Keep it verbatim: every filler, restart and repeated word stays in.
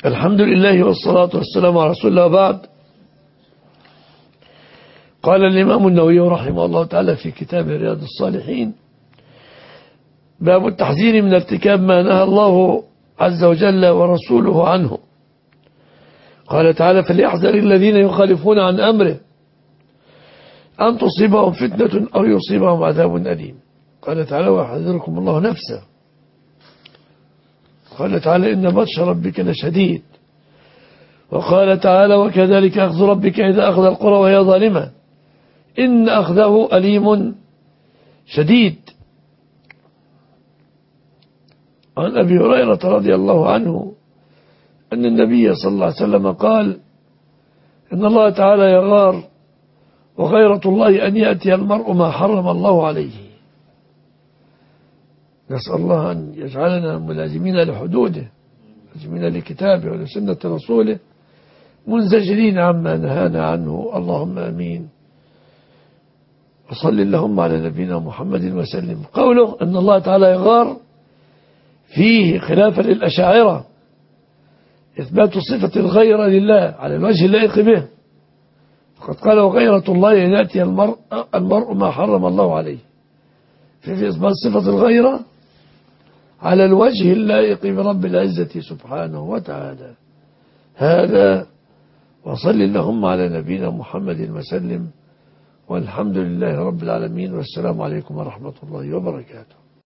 الحمد لله والصلاة والسلام على رسول الله وبعد. قال الإمام النووي رحمه الله تعالى في كتاب رياض الصالحين: باب التحذير من ارتكاب ما نهى الله عز وجل ورسوله عنه. قال تعالى: فليحذر الذين يخالفون عن أمره أن تصيبهم فتنة أو يصيبهم عذاب أليم. قال تعالى: ويحذركم الله نفسه. قال تعالى: إن بطش ربك لشديد. وقال تعالى: وكذلك أخذ ربك إذا أخذ القرى وهي ظالمة إن أخذه أليم شديد. عن أبي هريرة رضي الله عنه أن النبي صلى الله عليه وسلم قال: إن الله تعالى يغار، وغيرة الله أن يأتي المرء ما حرم الله عليه. نسأل الله أن يجعلنا ملازمين لحدوده، ملازمين لكتابه ولسنة رسوله، منزجرين عما نهانا عنه. اللهم أمين. وصل اللهم على نبينا محمد وسلم. قوله أن الله تعالى يغار فيه خلافا للأشاعرة إثبات صفة الغيرة لله على الوجه اللائق به. فقد قال: وغيرة الله أن يأتي المرء, المرء ما حرم الله عليه، في إثبات صفة الغيرة على الوجه اللائق برب العزة سبحانه وتعالى. هذا. وصل اللهم على نبينا محمد وسلم، والحمد لله رب العالمين، والسلام عليكم ورحمة الله وبركاته.